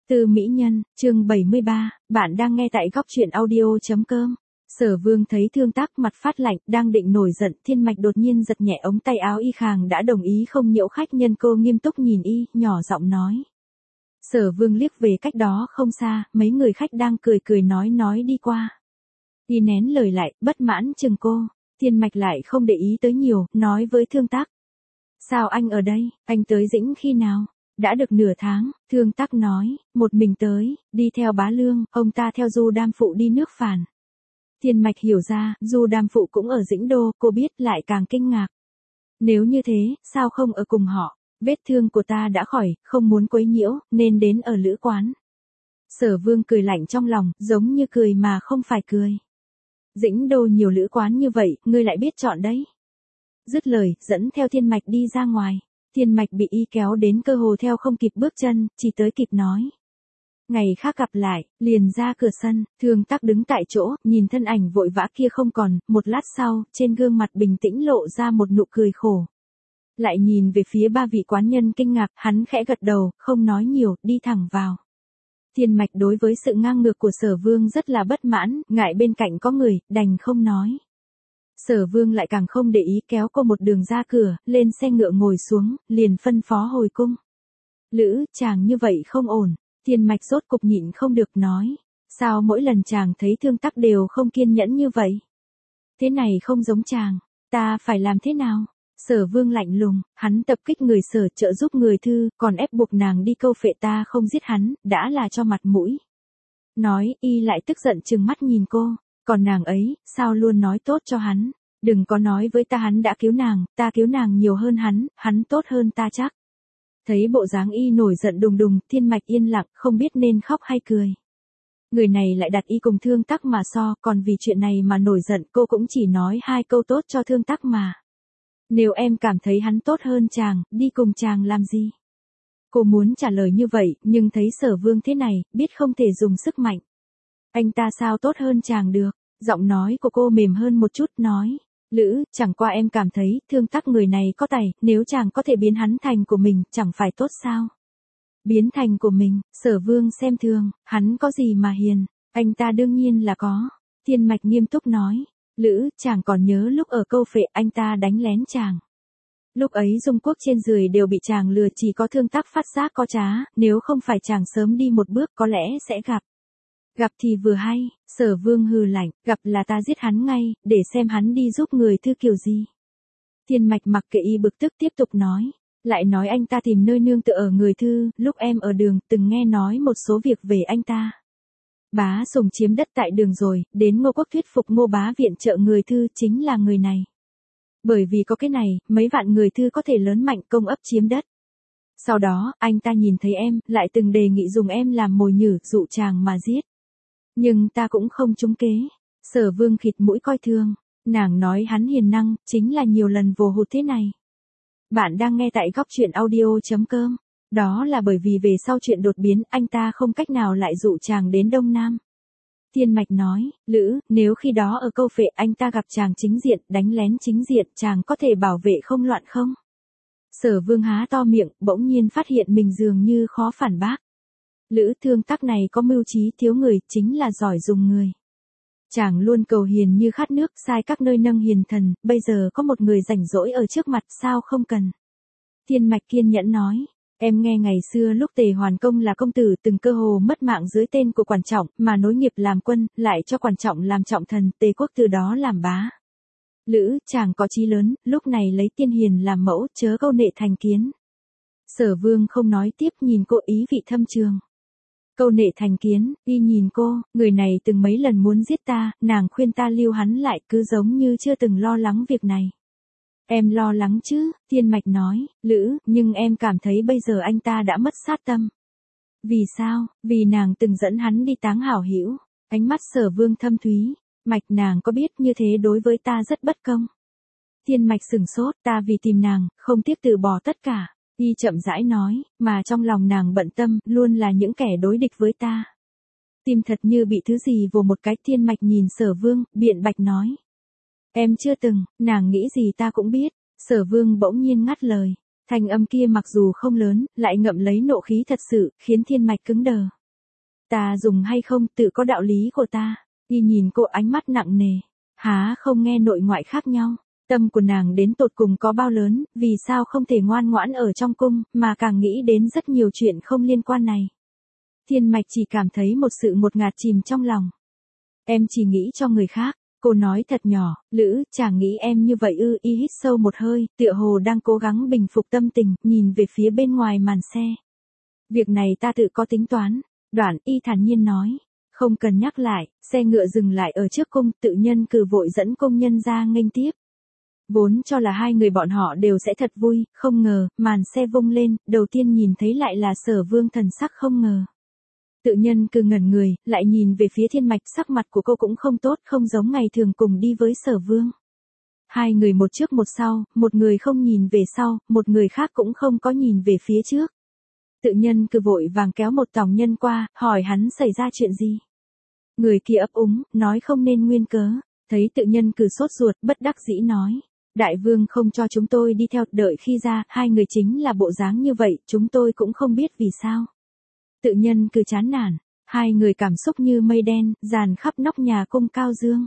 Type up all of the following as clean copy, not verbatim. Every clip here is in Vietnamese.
Tư Mỹ Nhân, chương 73, bạn đang nghe tại góc truyện audio.com. Sở Vương thấy Thương Tác mặt phát lạnh, đang định nổi giận, Thiên Mạch đột nhiên giật nhẹ ống tay áo y, khàng đã đồng ý không nhiễu khách nhân. Cô nghiêm túc nhìn y, nhỏ giọng nói. Sở Vương liếc về cách đó không xa, mấy người khách đang cười cười nói đi qua. Y nén lời lại, bất mãn chừng cô. Thiên Mạch lại không để ý tới nhiều, nói với Thương Tác. Sao anh ở đây, anh tới Dĩnh khi nào? Đã được nửa tháng, Thương Tác nói, một mình tới, đi theo Bá Lương, ông ta theo Du Đam Phụ đi nước Phàn. Thiên Mạch hiểu ra, Du Đam Phụ cũng ở Dĩnh Đô, cô biết lại càng kinh ngạc. Nếu như thế, sao không ở cùng họ? Vết thương của ta đã khỏi, không muốn quấy nhiễu, nên đến ở lữ quán. Sở Vương cười lạnh trong lòng, giống như cười mà không phải cười. Dĩnh Đô nhiều lữ quán như vậy, ngươi lại biết chọn đấy. Dứt lời, dẫn theo Thiên Mạch đi ra ngoài. Thiên Mạch bị y kéo đến cơ hồ theo không kịp bước chân, chỉ tới kịp nói. Ngày khác gặp lại, liền ra cửa sân, Thương Tác đứng tại chỗ, nhìn thân ảnh vội vã kia không còn, một lát sau, trên gương mặt bình tĩnh lộ ra một nụ cười khổ. Lại nhìn về phía ba vị quán nhân kinh ngạc, hắn khẽ gật đầu, không nói nhiều, đi thẳng vào. Thiên Mạch đối với sự ngang ngược của Sở Vương rất là bất mãn, ngại bên cạnh có người, đành không nói. Sở Vương lại càng không để ý, kéo cô một đường ra cửa, lên xe ngựa ngồi xuống, liền phân phó hồi cung. Lữ, chàng như vậy không ổn. Thiên Mạch rốt cục nhịn không được nói. Sao mỗi lần chàng thấy Thương Tác đều không kiên nhẫn như vậy? Thế này không giống chàng, ta phải làm thế nào? Sở Vương lạnh lùng, hắn tập kích người Sở, trợ giúp người Thư, còn ép buộc nàng đi câu phệ ta không giết hắn, đã là cho mặt mũi. Nói, y lại tức giận trừng mắt nhìn cô. Còn nàng ấy, sao luôn nói tốt cho hắn? Đừng có nói với ta hắn đã cứu nàng, ta cứu nàng nhiều hơn hắn tốt hơn ta chắc. Thấy bộ dáng y nổi giận đùng đùng, Thiên Mạch yên lặng, không biết nên khóc hay cười. Người này lại đặt y cùng Thương Tác mà so, còn vì chuyện này mà nổi giận, cô cũng chỉ nói hai câu tốt cho Thương Tác mà. Nếu em cảm thấy hắn tốt hơn chàng, đi cùng chàng làm gì? Cô muốn trả lời như vậy, nhưng thấy Sở Vương thế này, biết không thể dùng sức mạnh. Anh ta sao tốt hơn chàng được? Giọng nói của cô mềm hơn một chút, nói. Lữ, chẳng qua em cảm thấy, Thương Tác người này có tài, nếu chàng có thể biến hắn thành của mình, chẳng phải tốt sao? Biến thành của mình, Sở Vương xem thường, hắn có gì mà hiền, anh ta đương nhiên là có. Thiên Mạch nghiêm túc nói. Lữ, chàng còn nhớ lúc ở câu phệ anh ta đánh lén chàng. Lúc ấy Dung Quốc trên giường đều bị chàng lừa, chỉ có Thương Tác phát giác có trá, nếu không phải chàng sớm đi một bước có lẽ sẽ gặp. Gặp thì vừa hay, Sở Vương hừ lạnh, gặp là ta giết hắn ngay, để xem hắn đi giúp người Thư kiểu gì. Thiên Mạch mặc kệ y bực tức tiếp tục nói. Lại nói anh ta tìm nơi nương tựa ở người Thư, lúc em ở đường, từng nghe nói một số việc về anh ta. Bá Sùng chiếm đất tại đường rồi, đến Ngô Quốc thuyết phục Ngô Bá viện trợ người Thư, chính là người này. Bởi vì có cái này, mấy vạn người Thư có thể lớn mạnh công ấp chiếm đất. Sau đó, anh ta nhìn thấy em, lại từng đề nghị dùng em làm mồi nhử, dụ chàng mà giết. Nhưng ta cũng không trúng kế. Sở Vương khịt mũi coi thường. Nàng nói hắn hiền năng, chính là nhiều lần vồ hụt thế này. Bạn đang nghe tại góc truyện audio.com. Đó là bởi vì về sau chuyện đột biến, anh ta không cách nào lại dụ chàng đến Đông Nam. Thiên Mạch nói, Lữ, nếu khi đó ở câu phệ anh ta gặp chàng chính diện, đánh lén chính diện, chàng có thể bảo vệ không loạn không? Sở Vương há to miệng, bỗng nhiên phát hiện mình dường như khó phản bác. Lữ, Thương Tác này có mưu trí thiếu người, chính là giỏi dùng người. Chàng luôn cầu hiền như khát nước, sai các nơi nâng hiền thần, bây giờ có một người rảnh rỗi ở trước mặt, sao không cần? Thiên Mạch kiên nhẫn nói, em nghe ngày xưa lúc Tề Hoàn Công là công tử từng cơ hồ mất mạng dưới tên của Quản Trọng, mà nối nghiệp làm quân, lại cho Quản Trọng làm trọng thần, Tề quốc từ đó làm bá. Lữ, chàng có chí lớn, lúc này lấy tiên hiền làm mẫu, chớ câu nệ thành kiến. Sở Vương không nói tiếp, nhìn cô ý vị thâm trường. Câu nệ thành kiến, y nhìn cô, người này từng mấy lần muốn giết ta, nàng khuyên ta lưu hắn lại, cứ giống như chưa từng lo lắng việc này. Em lo lắng chứ, Thiên Mạch nói, Lữ, nhưng em cảm thấy bây giờ anh ta đã mất sát tâm. Vì sao? Vì nàng từng dẫn hắn đi táng hảo hữu. Ánh mắt Sở Vương thâm thúy. Mạch, nàng có biết như thế đối với ta rất bất công. Thiên Mạch sửng sốt, ta vì tìm nàng, không tiếc từ bỏ tất cả. Y chậm rãi nói, mà trong lòng nàng bận tâm, luôn là những kẻ đối địch với ta. Tim thật như bị thứ gì vồ một cái. Thiên Mạch nhìn Sở Vương, biện bạch nói. Em chưa từng, nàng nghĩ gì ta cũng biết. Sở Vương bỗng nhiên ngắt lời. Thanh âm kia mặc dù không lớn, lại ngậm lấy nộ khí thật sự, khiến Thiên Mạch cứng đờ. Ta dùng hay không tự có đạo lý của ta. Y nhìn cô ánh mắt nặng nề. Há không nghe nội ngoại khác nhau. Tâm của nàng đến tột cùng có bao lớn, vì sao không thể ngoan ngoãn ở trong cung, mà càng nghĩ đến rất nhiều chuyện không liên quan này. Thiên Mạch chỉ cảm thấy một sự ngột ngạt chìm trong lòng. Em chỉ nghĩ cho người khác. Cô nói thật nhỏ, Lữ, chàng nghĩ em như vậy ư? Y hít sâu một hơi, tựa hồ đang cố gắng bình phục tâm tình, nhìn về phía bên ngoài màn xe. Việc này ta tự có tính toán. Đoạn Y thản nhiên nói. Không cần nhắc lại, xe ngựa dừng lại ở trước cung, Tự Nhân Cử vội dẫn công nhân ra nghênh tiếp. Vốn cho là hai người bọn họ đều sẽ thật vui, không ngờ, màn xe vung lên, đầu tiên nhìn thấy lại là Sở Vương thần sắc không ngờ. Tự Nhân Cử ngẩn người, lại nhìn về phía Thiên Mạch, sắc mặt của cô cũng không tốt, không giống ngày thường cùng đi với Sở Vương. Hai người một trước một sau, một người không nhìn về sau, một người khác cũng không có nhìn về phía trước. Tự Nhân Cử vội vàng kéo một tòng nhân qua, hỏi hắn xảy ra chuyện gì. Người kia ấp úng, nói không nên nguyên cớ. Thấy Tự Nhân Cử sốt ruột, bất đắc dĩ nói. Đại vương không cho chúng tôi đi theo, đợi khi ra, hai người chính là bộ dáng như vậy, chúng tôi cũng không biết vì sao. Tự Nhân Cử chán nản, hai người cảm xúc như mây đen, dàn khắp nóc nhà cung cao dương.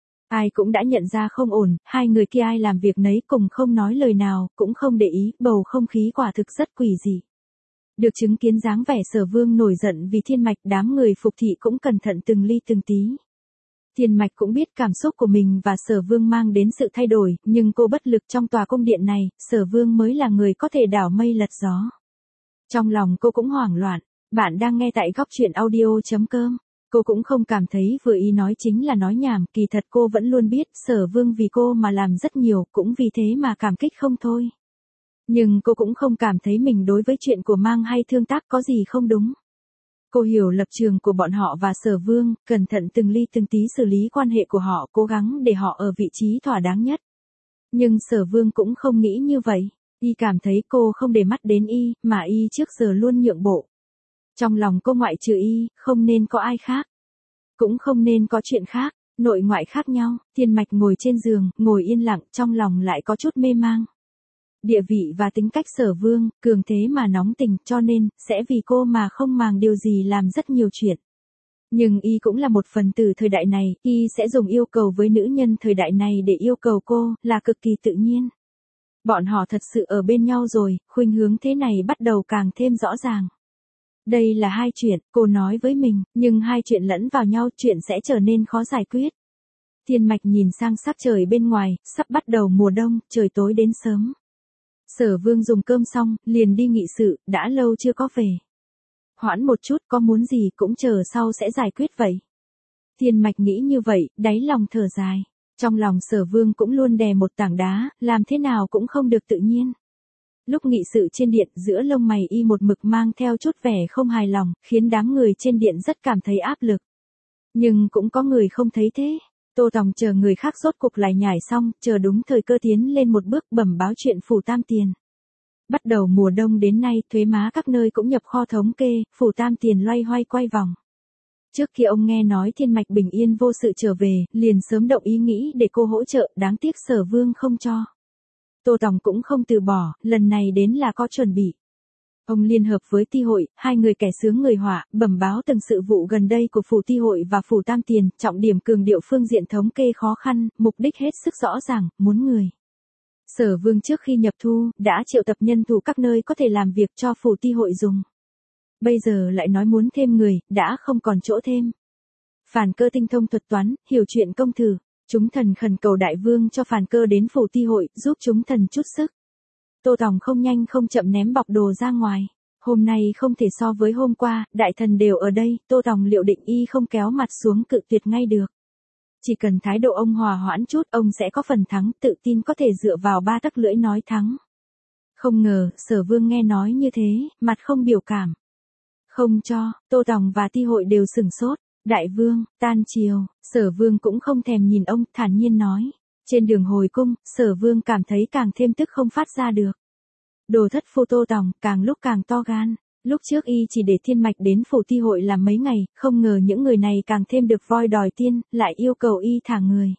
Ai cũng đã nhận ra không ổn, hai người kia ai làm việc nấy cùng không nói lời nào, cũng không để ý, bầu không khí quả thực rất quỷ dị. Được chứng kiến dáng vẻ Sở Vương nổi giận vì Thiên Mạch, đám người phục thị cũng cẩn thận từng ly từng tí. Thiên Mạch cũng biết cảm xúc của mình và Sở Vương mang đến sự thay đổi, nhưng cô bất lực trong tòa cung điện này, Sở Vương mới là người có thể đảo mây lật gió. Trong lòng cô cũng hoảng loạn. Bạn đang nghe tại góc truyện audio.com. Cô cũng không cảm thấy vừa ý nói chính là nói nhảm, kỳ thật cô vẫn luôn biết Sở Vương vì cô mà làm rất nhiều, cũng vì thế mà cảm kích không thôi. Nhưng cô cũng không cảm thấy mình đối với chuyện của Mang hay Thương Tác có gì không đúng. Cô hiểu lập trường của bọn họ và Sở Vương, cẩn thận từng ly từng tí xử lý quan hệ của họ, cố gắng để họ ở vị trí thỏa đáng nhất. Nhưng Sở Vương cũng không nghĩ như vậy. Y cảm thấy cô không để mắt đến Y, mà Y trước giờ luôn nhượng bộ. Trong lòng cô ngoại trừ Y, không nên có ai khác. Cũng không nên có chuyện khác, nội ngoại khác nhau. Thiên Mạch ngồi trên giường, ngồi yên lặng, trong lòng lại có chút mê mang. Địa vị và tính cách Sở Vương, cường thế mà nóng tình, cho nên, sẽ vì cô mà không màng điều gì làm rất nhiều chuyện. Nhưng Y cũng là một phần tử thời đại này, Y sẽ dùng yêu cầu với nữ nhân thời đại này để yêu cầu cô, là cực kỳ tự nhiên. Bọn họ thật sự ở bên nhau rồi, khuynh hướng thế này bắt đầu càng thêm rõ ràng. Đây là hai chuyện, cô nói với mình, nhưng hai chuyện lẫn vào nhau, chuyện sẽ trở nên khó giải quyết. Thiên Mạch nhìn sang sắc trời bên ngoài, sắp bắt đầu mùa đông, trời tối đến sớm. Sở Vương dùng cơm xong, liền đi nghị sự, đã lâu chưa có về. Hoãn một chút, có muốn gì cũng chờ sau sẽ giải quyết vậy. Thiên Mạch nghĩ như vậy, đáy lòng thở dài. Trong lòng Sở Vương cũng luôn đè một tảng đá, làm thế nào cũng không được tự nhiên. Lúc nghị sự trên điện, giữa lông mày Y một mực mang theo chút vẻ không hài lòng, khiến đám người trên điện rất cảm thấy áp lực. Nhưng cũng có người không thấy thế. Tô Tòng chờ người khác rốt cục lại nhảy xong, chờ đúng thời cơ tiến lên một bước bẩm báo chuyện Phủ Tam Tiền. Bắt đầu mùa đông đến nay, thuế má các nơi cũng nhập kho thống kê, Phủ Tam Tiền loay hoay quay vòng. Trước kia ông nghe nói Thiên Mạch bình yên vô sự trở về, liền sớm động ý nghĩ để cô hỗ trợ, đáng tiếc Sở Vương không cho. Tô Tòng cũng không từ bỏ, lần này đến là có chuẩn bị. Ông liên hợp với Ti hội, hai người kẻ sướng người họa, bẩm báo từng sự vụ gần đây của Phủ Ti hội và Phủ Tam Tiền, trọng điểm cường điệu phương diện thống kê khó khăn, mục đích hết sức rõ ràng, muốn người. Sở Vương trước khi nhập thu, đã triệu tập nhân thủ các nơi có thể làm việc cho Phủ Ti hội dùng. Bây giờ lại nói muốn thêm người, đã không còn chỗ thêm. Phàn Cơ tinh thông thuật toán, hiểu chuyện công thử. Chúng thần khẩn cầu đại vương cho Phàn Cơ đến Phủ Ti hội, giúp chúng thần chút sức. Tô Tòng không nhanh không chậm ném bọc đồ ra ngoài. Hôm nay không thể so với hôm qua, đại thần đều ở đây, Tô Tòng liệu định Y không kéo mặt xuống cự tuyệt ngay được. Chỉ cần thái độ ông hòa hoãn chút, ông sẽ có phần thắng, tự tin có thể dựa vào ba tấc lưỡi nói thắng. Không ngờ, Sở Vương nghe nói như thế, mặt không biểu cảm. Không cho, Tô Tòng và Ti hội đều sửng sốt. Đại vương, tan chiều, Sở Vương cũng không thèm nhìn ông, thản nhiên nói. Trên đường hồi cung, Sở Vương cảm thấy càng thêm tức không phát ra được. Đồ thất phu Tô Tòng, càng lúc càng to gan. Lúc trước Y chỉ để Thiên Mạch đến Phủ Ti hội làm mấy ngày, không ngờ những người này càng thêm được voi đòi tiên, lại yêu cầu Y thả người.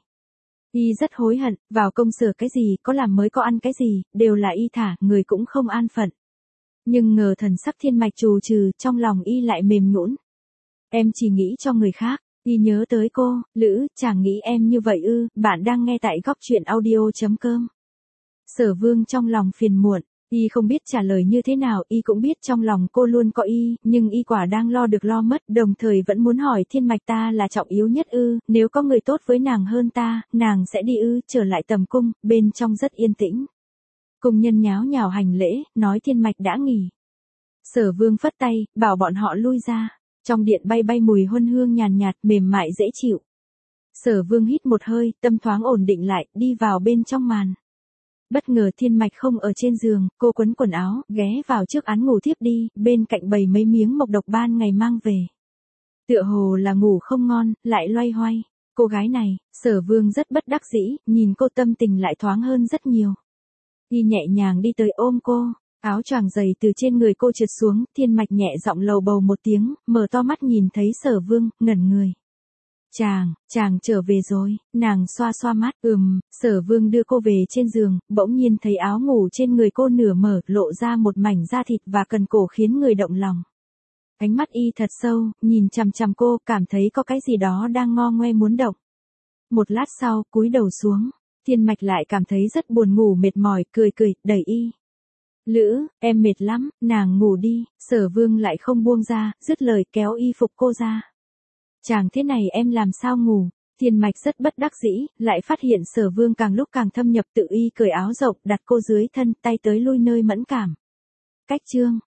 Y rất hối hận, vào công sở cái gì, có làm mới có ăn cái gì, đều là Y thả, người cũng không an phận. Nhưng ngờ thần sắc Thiên Mạch trù trừ, trong lòng Y lại mềm nhũn. Em chỉ nghĩ cho người khác. Y nhớ tới cô, Lữ, chàng nghĩ em như vậy ư? Bạn đang nghe tại góc truyện audio.com. Sở Vương trong lòng phiền muộn, y không biết trả lời như thế nào, y cũng biết trong lòng cô luôn có y, nhưng y quả đang lo được lo mất, đồng thời vẫn muốn hỏi Thiên Mạch ta là trọng yếu nhất ư, nếu có người tốt với nàng hơn ta, nàng sẽ đi ư? Trở lại tầm cung, bên trong rất yên tĩnh. Cung nhân nháo nhào hành lễ, nói Thiên Mạch đã nghỉ. Sở Vương phất tay, bảo bọn họ lui ra. Trong điện bay bay mùi huân hương nhàn nhạt, mềm mại dễ chịu. Sở Vương hít một hơi, tâm thoáng ổn định lại, đi vào bên trong màn. Bất ngờ Thiên Mạch không ở trên giường, cô quấn quần áo, ghé vào trước án ngủ thiếp đi, bên cạnh bày mấy miếng mộc độc ban ngày mang về. Tựa hồ là ngủ không ngon, lại loay hoay. Cô gái này, Sở Vương rất bất đắc dĩ, nhìn cô tâm tình lại thoáng hơn rất nhiều. Y nhẹ nhàng đi tới ôm cô. Áo choàng dày từ trên người cô trượt xuống, Thiên Mạch nhẹ giọng lầu bầu một tiếng, mở to mắt nhìn thấy Sở Vương, ngẩn người. Chàng trở về rồi, nàng xoa xoa mắt, Sở Vương đưa cô về trên giường, bỗng nhiên thấy áo ngủ trên người cô nửa mở, lộ ra một mảnh da thịt và cần cổ khiến người động lòng. Ánh mắt y thật sâu, nhìn chằm chằm cô, cảm thấy có cái gì đó đang ngo ngoe muốn động. Một lát sau, cúi đầu xuống, Thiên Mạch lại cảm thấy rất buồn ngủ mệt mỏi, cười, đẩy y. Lữ, em mệt lắm, nàng ngủ đi. Sở Vương lại không buông ra, dứt lời kéo y phục cô ra. Chàng thế này em làm sao ngủ? Thiên Mạch rất bất đắc dĩ, lại phát hiện Sở Vương càng lúc càng thâm nhập, tự y cởi áo rộng, đặt cô dưới thân, tay tới lui nơi mẫn cảm. Cách chương